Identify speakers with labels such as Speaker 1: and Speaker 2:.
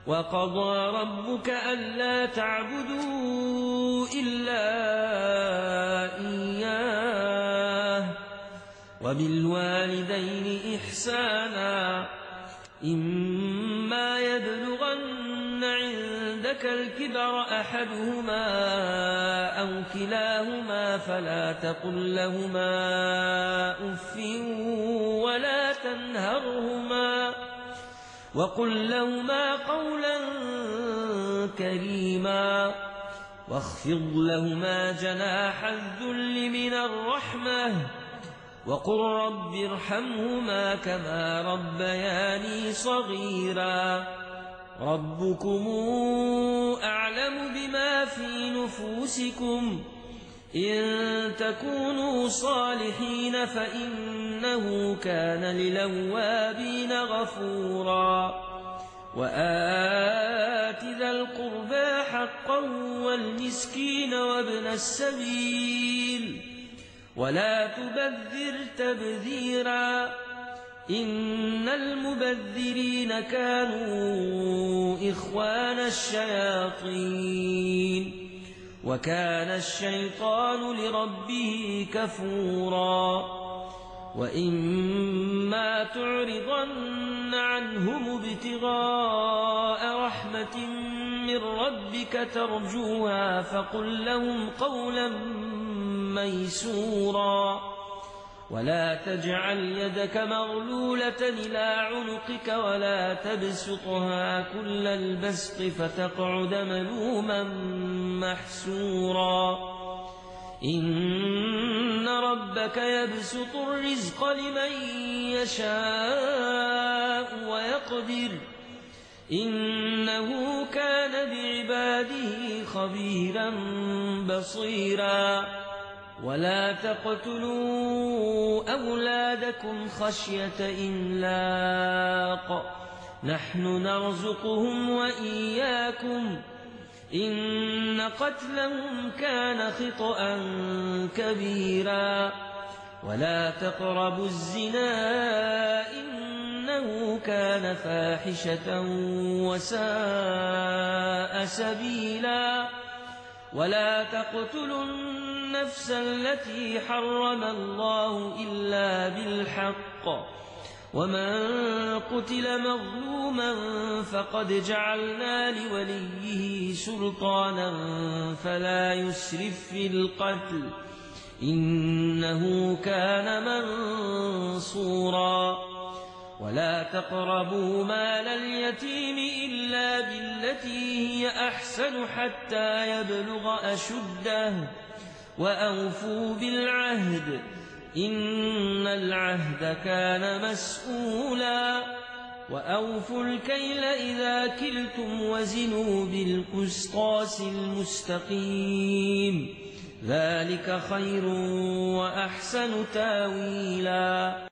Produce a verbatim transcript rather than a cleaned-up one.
Speaker 1: وقضى ربك ألا تعبدوا إلا إياه وبالوالدين إحسانا إما يبلغن عندك الكبر أحدهما أو كلاهما فلا تقل لهما أف ولا تنهرهما وقل لهما قولا كريما واخفض لهما جناح الذل من الرحمة وقل رب ارحمهما كما ربياني صغيرا ربكم أعلم بما في نفوسكم إن تكونوا صالحين فإنه كان للأوابين غفورا وآت ذا القربى حقا والمسكين وابن السبيل ولا تبذر تبذيرا إن المبذرين كانوا إخوان الشياطين وكان الشيطان لربه كفورا وإما تعرضن عنهم ابتغاء رحمة من ربك ترجوها فقل لهم قولا ميسورا ولا تجعل يدك مغلولة إلى عنقك ولا تبسطها كل البسط فتقعد ملوما محسورا إن ربك يبسط الرزق لمن يشاء ويقدر إنه كان بعباده خبيرا بصيرا ولا تقتلوا أولادكم خشية إملاق نحن نرزقهم وإياكم إن قتلهم كان خطأ كبيرا ولا تقربوا الزنا إنه كان فاحشة وساء سبيلا ولا تقتلوا النفس التي حرم الله إلا بالحق ومن قتل مظلوما فقد جعلنا لوليه سلطانا فلا يسرف في القتل إنه كان منصورا ولا تقربوا مال اليتيم إلا بالتي هي أحسن حتى يبلغ أشده وأوفوا بالعهد إن العهد كان مسؤولا وأوفوا الكيل إذا كلتم وزنوا بالقسطاس المستقيم ذلك خير وأحسن تاويلا.